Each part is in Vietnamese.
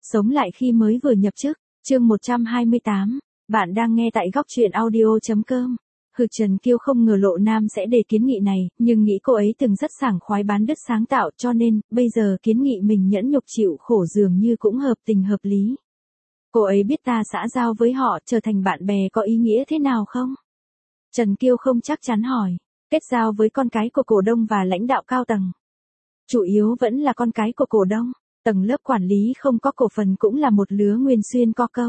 Sống lại khi mới vừa nhập chức, chương 128, bạn đang nghe tại góc truyện audio.com. Trần Kiêu không ngờ Lộ Nam sẽ đề kiến nghị này, nhưng nghĩ cô ấy từng rất sảng khoái bán đứt sáng tạo cho nên, bây giờ kiến nghị mình nhẫn nhục chịu khổ dường như cũng hợp tình hợp lý. Cô ấy biết ta xã giao với họ trở thành bạn bè có ý nghĩa thế nào không? Trần Kiêu không chắc chắn hỏi. Kết giao với con cái của cổ đông và lãnh đạo cao tầng. Chủ yếu vẫn là con cái của cổ đông. Tầng lớp quản lý không có cổ phần cũng là một lứa nguyên xuyên có câu.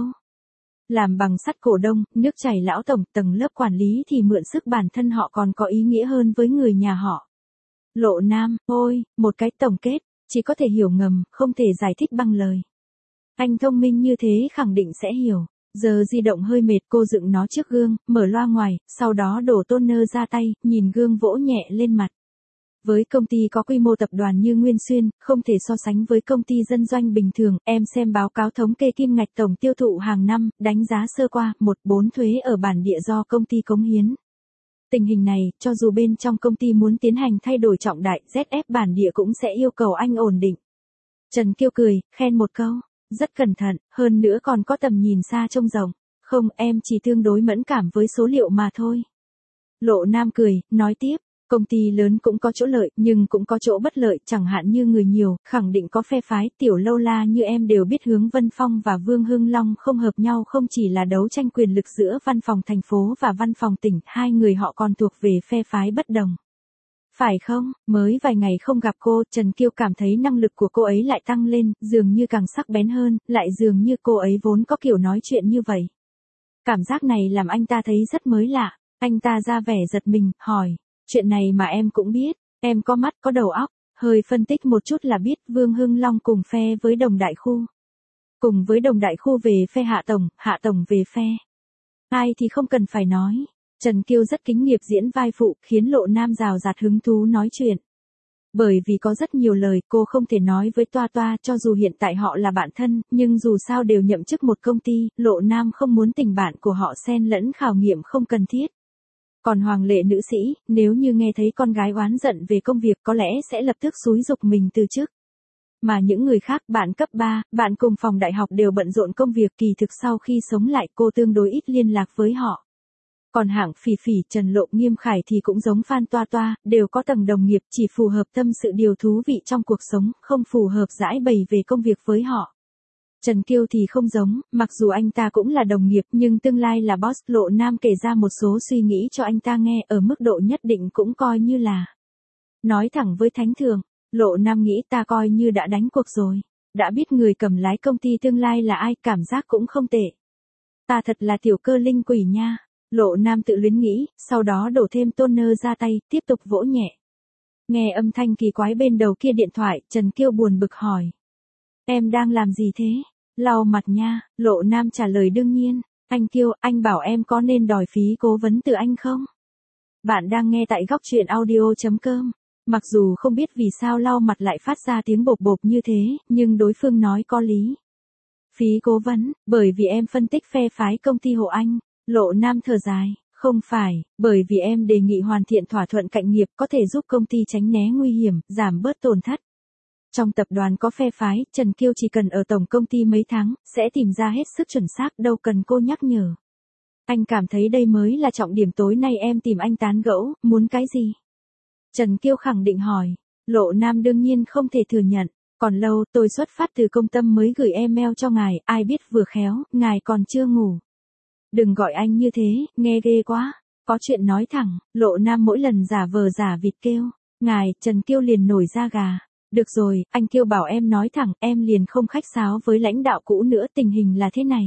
Làm bằng sắt cổ đông, nước chảy lão tổng, tầng lớp quản lý thì mượn sức bản thân họ còn có ý nghĩa hơn với người nhà họ. Lộ Nam, ôi, một cái tổng kết, chỉ có thể hiểu ngầm, không thể giải thích bằng lời. Anh thông minh như thế khẳng định sẽ hiểu. Giờ di động hơi mệt cô dựng nó trước gương, mở loa ngoài, sau đó đổ toner ra tay, nhìn gương vỗ nhẹ lên mặt. Với công ty có quy mô tập đoàn như Nguyên Xuyên, không thể so sánh với công ty dân doanh bình thường, em xem báo cáo thống kê kim ngạch tổng tiêu thụ hàng năm, đánh giá sơ qua, 1/4 thuế ở bản địa do công ty cống hiến. Tình hình này, cho dù bên trong công ty muốn tiến hành thay đổi trọng đại, ZF bản địa cũng sẽ yêu cầu anh ổn định. Trần Kiêu cười, khen một câu, rất cẩn thận, hơn nữa còn có tầm nhìn xa trông rộng. Không, em chỉ tương đối mẫn cảm với số liệu mà thôi. Lộ Nam cười, nói tiếp. Công ty lớn cũng có chỗ lợi, nhưng cũng có chỗ bất lợi, chẳng hạn như người nhiều, khẳng định có phe phái, Tiểu Lâu La như em đều biết Hướng Vân Phong và Vương Hưng Long không hợp nhau, không chỉ là đấu tranh quyền lực giữa văn phòng thành phố và văn phòng tỉnh, hai người họ còn thuộc về phe phái bất đồng. Phải không, mới vài ngày không gặp cô, Trần Kiêu cảm thấy năng lực của cô ấy lại tăng lên, dường như càng sắc bén hơn, lại dường như cô ấy vốn có kiểu nói chuyện như vậy. Cảm giác này làm anh ta thấy rất mới lạ, anh ta ra vẻ giật mình, hỏi. Chuyện này mà em cũng biết, em có mắt có đầu óc, hơi phân tích một chút là biết Vương Hưng Long cùng phe với Đồng Đại Khu. Cùng với Đồng Đại Khu về phe Hạ Tổng về phe. Ai thì không cần phải nói. Trần Kiêu rất kính nghiệp diễn vai phụ, khiến Lộ Nam rào rạt hứng thú nói chuyện. Bởi vì có rất nhiều lời cô không thể nói với Toa Toa cho dù hiện tại họ là bạn thân, nhưng dù sao đều nhậm chức một công ty, Lộ Nam không muốn tình bạn của họ xen lẫn khảo nghiệm không cần thiết. Còn Hoàng Lệ nữ sĩ, nếu như nghe thấy con gái oán giận về công việc có lẽ sẽ lập tức xúi giục mình từ chức. Mà những người khác, bạn cấp 3, bạn cùng phòng đại học đều bận rộn công việc, kỳ thực sau khi sống lại cô tương đối ít liên lạc với họ. Còn hạng Phỉ Phỉ, Trần Lộ, Nghiêm Khải thì cũng giống Phan Toa Toa, đều có tầng đồng nghiệp, chỉ phù hợp tâm sự điều thú vị trong cuộc sống, không phù hợp giải bày về công việc với họ. Trần Kiêu thì không giống, mặc dù anh ta cũng là đồng nghiệp nhưng tương lai là boss. Lộ Nam kể ra một số suy nghĩ cho anh ta nghe, ở mức độ nhất định cũng coi như là. Nói thẳng với Thánh Thường, Lộ Nam nghĩ ta coi như đã đánh cuộc rồi. Đã biết người cầm lái công ty tương lai là ai, cảm giác cũng không tệ. Ta thật là tiểu cơ linh quỷ nha. Lộ Nam tự luyến nghĩ, sau đó đổ thêm toner ra tay, tiếp tục vỗ nhẹ. Nghe âm thanh kỳ quái bên đầu kia điện thoại, Trần Kiêu buồn bực hỏi. Em đang làm gì thế? Lau mặt nha, Lộ Nam trả lời đương nhiên. Anh Kiêu, anh bảo em có nên đòi phí cố vấn từ anh không? Bạn đang nghe tại góc truyện audio.com. Mặc dù không biết vì sao lau mặt lại phát ra tiếng bộp bộp như thế, nhưng đối phương nói có lý. Phí cố vấn, bởi vì em phân tích phe phái công ty hộ anh. Lộ Nam thở dài, không phải, bởi vì em đề nghị hoàn thiện thỏa thuận cạnh nghiệp có thể giúp công ty tránh né nguy hiểm, giảm bớt tổn thất. Trong tập đoàn có phe phái, Trần Kiêu chỉ cần ở tổng công ty mấy tháng, sẽ tìm ra hết sức chuẩn xác, đâu cần cô nhắc nhở. Anh cảm thấy đây mới là trọng điểm, tối nay em tìm anh tán gẫu, muốn cái gì? Trần Kiêu khẳng định hỏi. Lộ Nam đương nhiên không thể thừa nhận. Còn lâu, tôi xuất phát từ công tâm mới gửi email cho ngài, ai biết vừa khéo, ngài còn chưa ngủ. Đừng gọi anh như thế, nghe ghê quá. Có chuyện nói thẳng, Lộ Nam mỗi lần giả vờ giả vịt kêu. Ngài, Trần Kiêu liền nổi da gà. Được rồi, anh Kiêu bảo em nói thẳng, em liền không khách sáo với lãnh đạo cũ nữa, tình hình là thế này.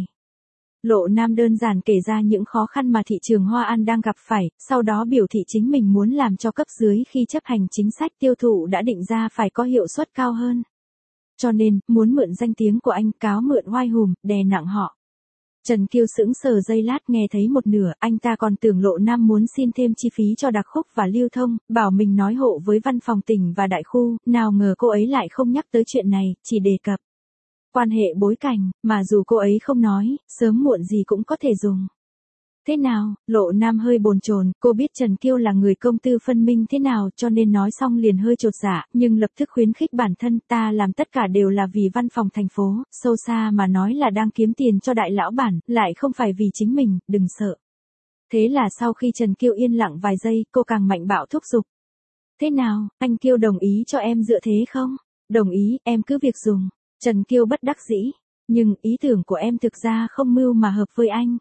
Lộ Nam đơn giản kể ra những khó khăn mà thị trường Hoa An đang gặp phải, sau đó biểu thị chính mình muốn làm cho cấp dưới khi chấp hành chính sách tiêu thụ đã định ra phải có hiệu suất cao hơn. Cho nên, muốn mượn danh tiếng của anh, cáo mượn oai hùm, đè nặng họ. Trần Kiêu sững sờ giây lát, nghe thấy một nửa, anh ta còn tưởng Lộ Nam muốn xin thêm chi phí cho đặc khúc và lưu thông, bảo mình nói hộ với văn phòng tỉnh và đại khu, nào ngờ cô ấy lại không nhắc tới chuyện này, chỉ đề cập quan hệ bối cảnh, mà dù cô ấy không nói, sớm muộn gì cũng có thể dùng. Thế nào, Lộ Nam hơi bồn chồn, cô biết Trần Kiêu là người công tư phân minh thế nào cho nên nói xong liền hơi chột dạ, nhưng lập tức khuyến khích bản thân, ta làm tất cả đều là vì văn phòng thành phố, sâu xa mà nói là đang kiếm tiền cho đại lão bản, lại không phải vì chính mình, đừng sợ. Thế là sau khi Trần Kiêu yên lặng vài giây, cô càng mạnh bạo thúc giục. Thế nào, anh Kiêu đồng ý cho em dựa thế không? Đồng ý, em cứ việc dùng. Trần Kiêu bất đắc dĩ, nhưng ý tưởng của em thực ra không mưu mà hợp với anh.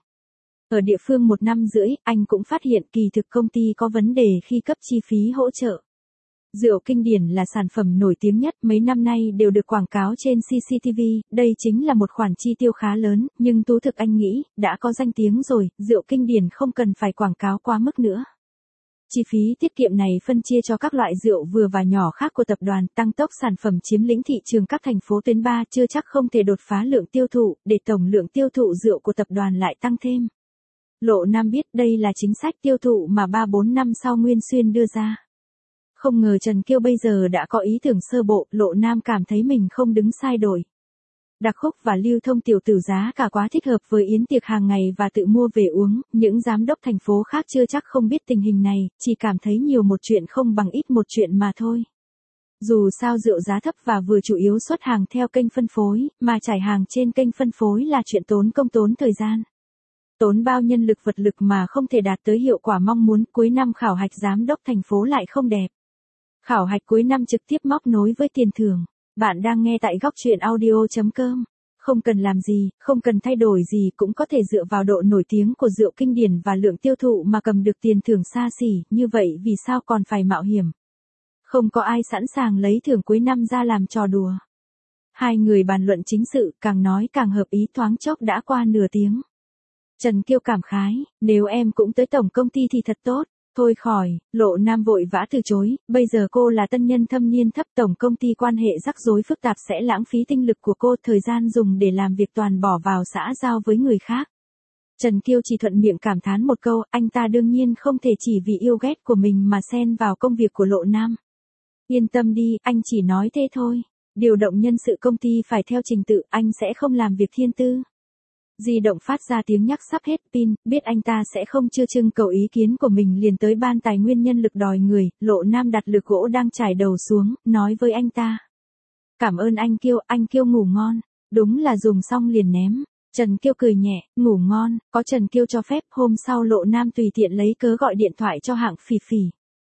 Ở địa phương 1 năm rưỡi, anh cũng phát hiện kỳ thực công ty có vấn đề khi cấp chi phí hỗ trợ. Rượu Kinh Điển là sản phẩm nổi tiếng nhất mấy năm nay đều được quảng cáo trên CCTV, đây chính là một khoản chi tiêu khá lớn, nhưng thú thực anh nghĩ, đã có danh tiếng rồi, Rượu Kinh Điển không cần phải quảng cáo quá mức nữa. Chi phí tiết kiệm này phân chia cho các loại rượu vừa và nhỏ khác của tập đoàn, tăng tốc sản phẩm chiếm lĩnh thị trường các thành phố tuyến 3 chưa chắc không thể đột phá lượng tiêu thụ, để tổng lượng tiêu thụ rượu của tập đoàn lại tăng thêm. Lộ Nam biết đây là chính sách tiêu thụ mà 3-4 năm sau Nguyên Xuyên đưa ra. Không ngờ Trần Kiêu bây giờ đã có ý tưởng sơ bộ, Lộ Nam cảm thấy mình không đứng sai đổi. Đặc khúc và lưu thông tiểu tử giá cả quá thích hợp với yến tiệc hàng ngày và tự mua về uống, những giám đốc thành phố khác chưa chắc không biết tình hình này, chỉ cảm thấy nhiều một chuyện không bằng ít một chuyện mà thôi. Dù sao rượu giá thấp và vừa chủ yếu xuất hàng theo kênh phân phối, mà trải hàng trên kênh phân phối là chuyện tốn công tốn thời gian. Tốn bao nhân lực vật lực mà không thể đạt tới hiệu quả mong muốn, cuối năm khảo hạch giám đốc thành phố lại không đẹp. Khảo hạch cuối năm trực tiếp móc nối với tiền thưởng. Bạn đang nghe tại góc truyện audio.com. Không cần làm gì, không cần thay đổi gì cũng có thể dựa vào độ nổi tiếng của Rượu Kinh Điển và lượng tiêu thụ mà cầm được tiền thưởng xa xỉ, như vậy vì sao còn phải mạo hiểm? Không có ai sẵn sàng lấy thưởng cuối năm ra làm trò đùa. Hai người bàn luận chính sự, càng nói càng hợp ý, thoáng chốc đã qua nửa tiếng. Trần Kiêu cảm khái, nếu em cũng tới tổng công ty thì thật tốt. Thôi khỏi, Lộ Nam vội vã từ chối, bây giờ cô là tân nhân thâm niên thấp, tổng công ty quan hệ rắc rối phức tạp sẽ lãng phí tinh lực của cô, thời gian dùng để làm việc toàn bỏ vào xã giao với người khác. Trần Kiêu chỉ thuận miệng cảm thán một câu, anh ta đương nhiên không thể chỉ vì yêu ghét của mình mà xen vào công việc của Lộ Nam. Yên tâm đi, anh chỉ nói thế thôi. Điều động nhân sự công ty phải theo trình tự, anh sẽ không làm việc thiên tư. Di động phát ra tiếng nhắc sắp hết pin, biết anh ta sẽ không chưa trưng cầu ý kiến của mình liền tới ban tài nguyên nhân lực đòi người, Lộ Nam đặt lược gỗ đang trải đầu xuống, nói với anh ta. Cảm ơn anh Kiêu ngủ ngon, đúng là dùng xong liền ném. Trần Kiêu cười nhẹ, ngủ ngon, có Trần Kiêu cho phép, hôm sau Lộ Nam tùy tiện lấy cớ gọi điện thoại cho hạng Phỉ Phỉ.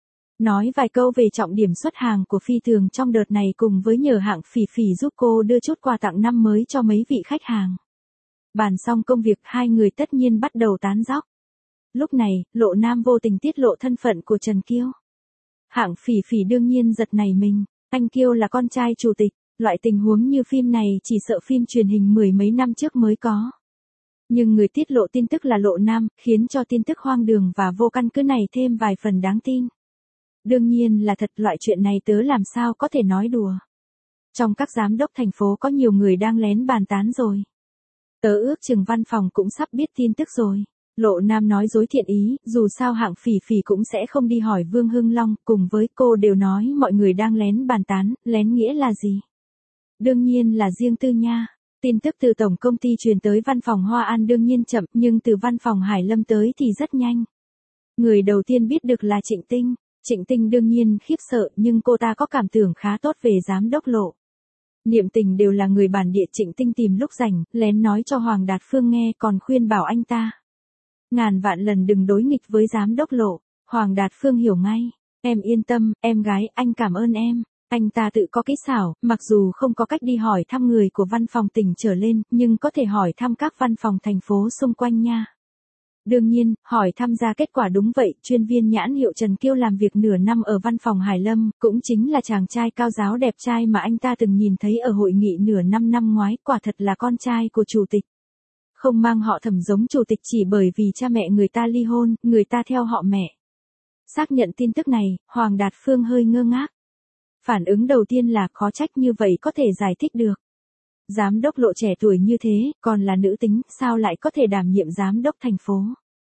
Nói vài câu về trọng điểm xuất hàng của Phi Thường trong đợt này cùng với nhờ hạng Phỉ Phỉ giúp cô đưa chút quà tặng năm mới cho mấy vị khách hàng. Bàn xong công việc, hai người tất nhiên bắt đầu tán dóc. Lúc này, Lộ Nam vô tình tiết lộ thân phận của Trần Kiêu. Hạng Phỉ Phỉ đương nhiên giật nảy mình, anh Kiêu là con trai chủ tịch, loại tình huống như phim này chỉ sợ phim truyền hình mười mấy năm trước mới có. Nhưng người tiết lộ tin tức là Lộ Nam, khiến cho tin tức hoang đường và vô căn cứ này thêm vài phần đáng tin. Đương nhiên là thật, loại chuyện này tớ làm sao có thể nói đùa. Trong các giám đốc thành phố có nhiều người đang lén bàn tán rồi. Tớ ước chừng văn phòng cũng sắp biết tin tức rồi. Lộ Nam nói dối thiện ý, dù sao hạng Phỉ Phỉ cũng sẽ không đi hỏi Vương Hưng Long, cùng với cô đều nói mọi người đang lén bàn tán, lén nghĩa là gì? Đương nhiên là riêng tư nha. Tin tức từ tổng công ty truyền tới văn phòng Hoa An đương nhiên chậm, nhưng từ văn phòng Hải Lâm tới thì rất nhanh. Người đầu tiên biết được là Trịnh Tinh. Trịnh Tinh đương nhiên khiếp sợ, nhưng cô ta có cảm tưởng khá tốt về giám đốc Lộ. Niệm Tình đều là người bản địa, Trịnh Tinh tìm lúc rảnh, lén nói cho Hoàng Đạt Phương nghe, còn khuyên bảo anh ta. Ngàn vạn lần đừng đối nghịch với giám đốc Lộ. Hoàng Đạt Phương hiểu ngay. Em yên tâm, em gái, anh cảm ơn em. Anh ta tự có kỹ xảo, mặc dù không có cách đi hỏi thăm người của văn phòng tỉnh trở lên, nhưng có thể hỏi thăm các văn phòng thành phố xung quanh nha. Đương nhiên, hỏi thăm ra kết quả đúng vậy, chuyên viên nhãn hiệu Trần Kiêu làm việc nửa năm ở văn phòng Hải Lâm, cũng chính là chàng trai cao giáo đẹp trai mà anh ta từng nhìn thấy ở hội nghị nửa năm ngoái, quả thật là con trai của chủ tịch. Không mang họ Thẩm giống chủ tịch chỉ bởi vì cha mẹ người ta ly hôn, người ta theo họ mẹ. Xác nhận tin tức này, Hoàng Đạt Phương hơi ngơ ngác. Phản ứng đầu tiên là khó trách như vậy có thể giải thích được. Giám đốc Lộ trẻ tuổi như thế, còn là nữ tính, sao lại có thể đảm nhiệm giám đốc thành phố?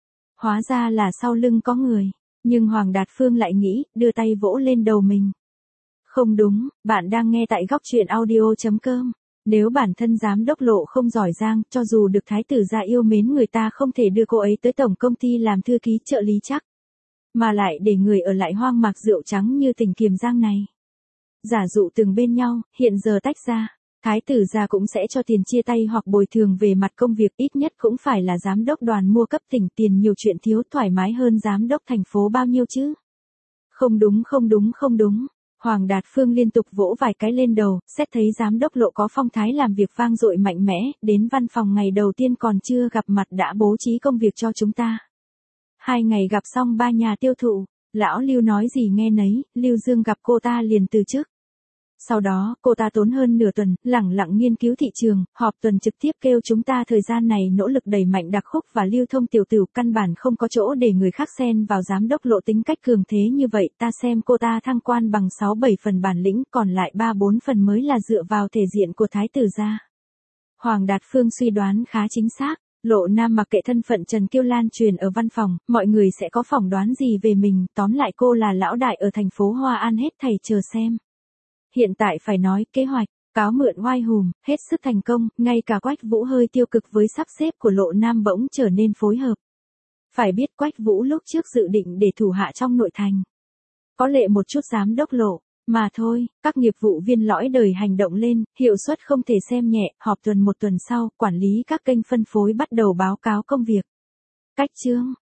Hóa ra là sau lưng có người. Nhưng Hoàng Đạt Phương lại nghĩ, đưa tay vỗ lên đầu mình. Không đúng, bạn đang nghe tại góc truyện audio.com. Nếu bản thân giám đốc Lộ không giỏi giang, cho dù được thái tử gia yêu mến người ta không thể đưa cô ấy tới tổng công ty làm thư ký trợ lý chắc. Mà lại để người ở lại hoang mạc rượu trắng như tỉnh Kiềm Giang này. Giả dụ từng bên nhau, hiện giờ tách ra. Thái tử gia cũng sẽ cho tiền chia tay hoặc bồi thường về mặt công việc, ít nhất cũng phải là giám đốc đoàn mua cấp tỉnh, tiền nhiều chuyện thiếu, thoải mái hơn giám đốc thành phố bao nhiêu chứ. Không đúng không đúng không đúng. Hoàng Đạt Phương liên tục vỗ vài cái lên đầu, xét thấy giám đốc Lộ có phong thái làm việc vang dội mạnh mẽ, đến văn phòng ngày đầu tiên còn chưa gặp mặt đã bố trí công việc cho chúng ta. 2 ngày gặp xong 3 nhà tiêu thụ, lão Lưu nói gì nghe nấy, Lưu Dương gặp cô ta liền từ chức. Sau đó, cô ta tốn hơn nửa tuần, lẳng lặng nghiên cứu thị trường, họp tuần trực tiếp kêu chúng ta thời gian này nỗ lực đẩy mạnh đặc khúc và lưu thông tiểu tử, căn bản không có chỗ để người khác xen vào. Giám đốc Lộ tính cách cường thế như vậy, ta xem cô ta thăng quan bằng 6-7 phần bản lĩnh, còn lại 3-4 phần mới là dựa vào thể diện của thái tử gia. Hoàng Đạt Phương suy đoán khá chính xác. Lộ Nam mặc kệ thân phận Trần Kiêu Lan truyền ở văn phòng, mọi người sẽ có phỏng đoán gì về mình, tóm lại cô là lão đại ở thành phố Hoa An, hết thảy chờ xem. Hiện tại phải nói, kế hoạch, cáo mượn oai hùm, hết sức thành công, ngay cả Quách Vũ hơi tiêu cực với sắp xếp của Lộ Nam bỗng trở nên phối hợp. Phải biết Quách Vũ lúc trước dự định để thủ hạ trong nội thành. Có lệ một chút giám đốc Lộ, mà thôi, các nghiệp vụ viên lõi đời hành động lên, hiệu suất không thể xem nhẹ, họp tuần một tuần sau, quản lý các kênh phân phối bắt đầu báo cáo công việc. Cách chương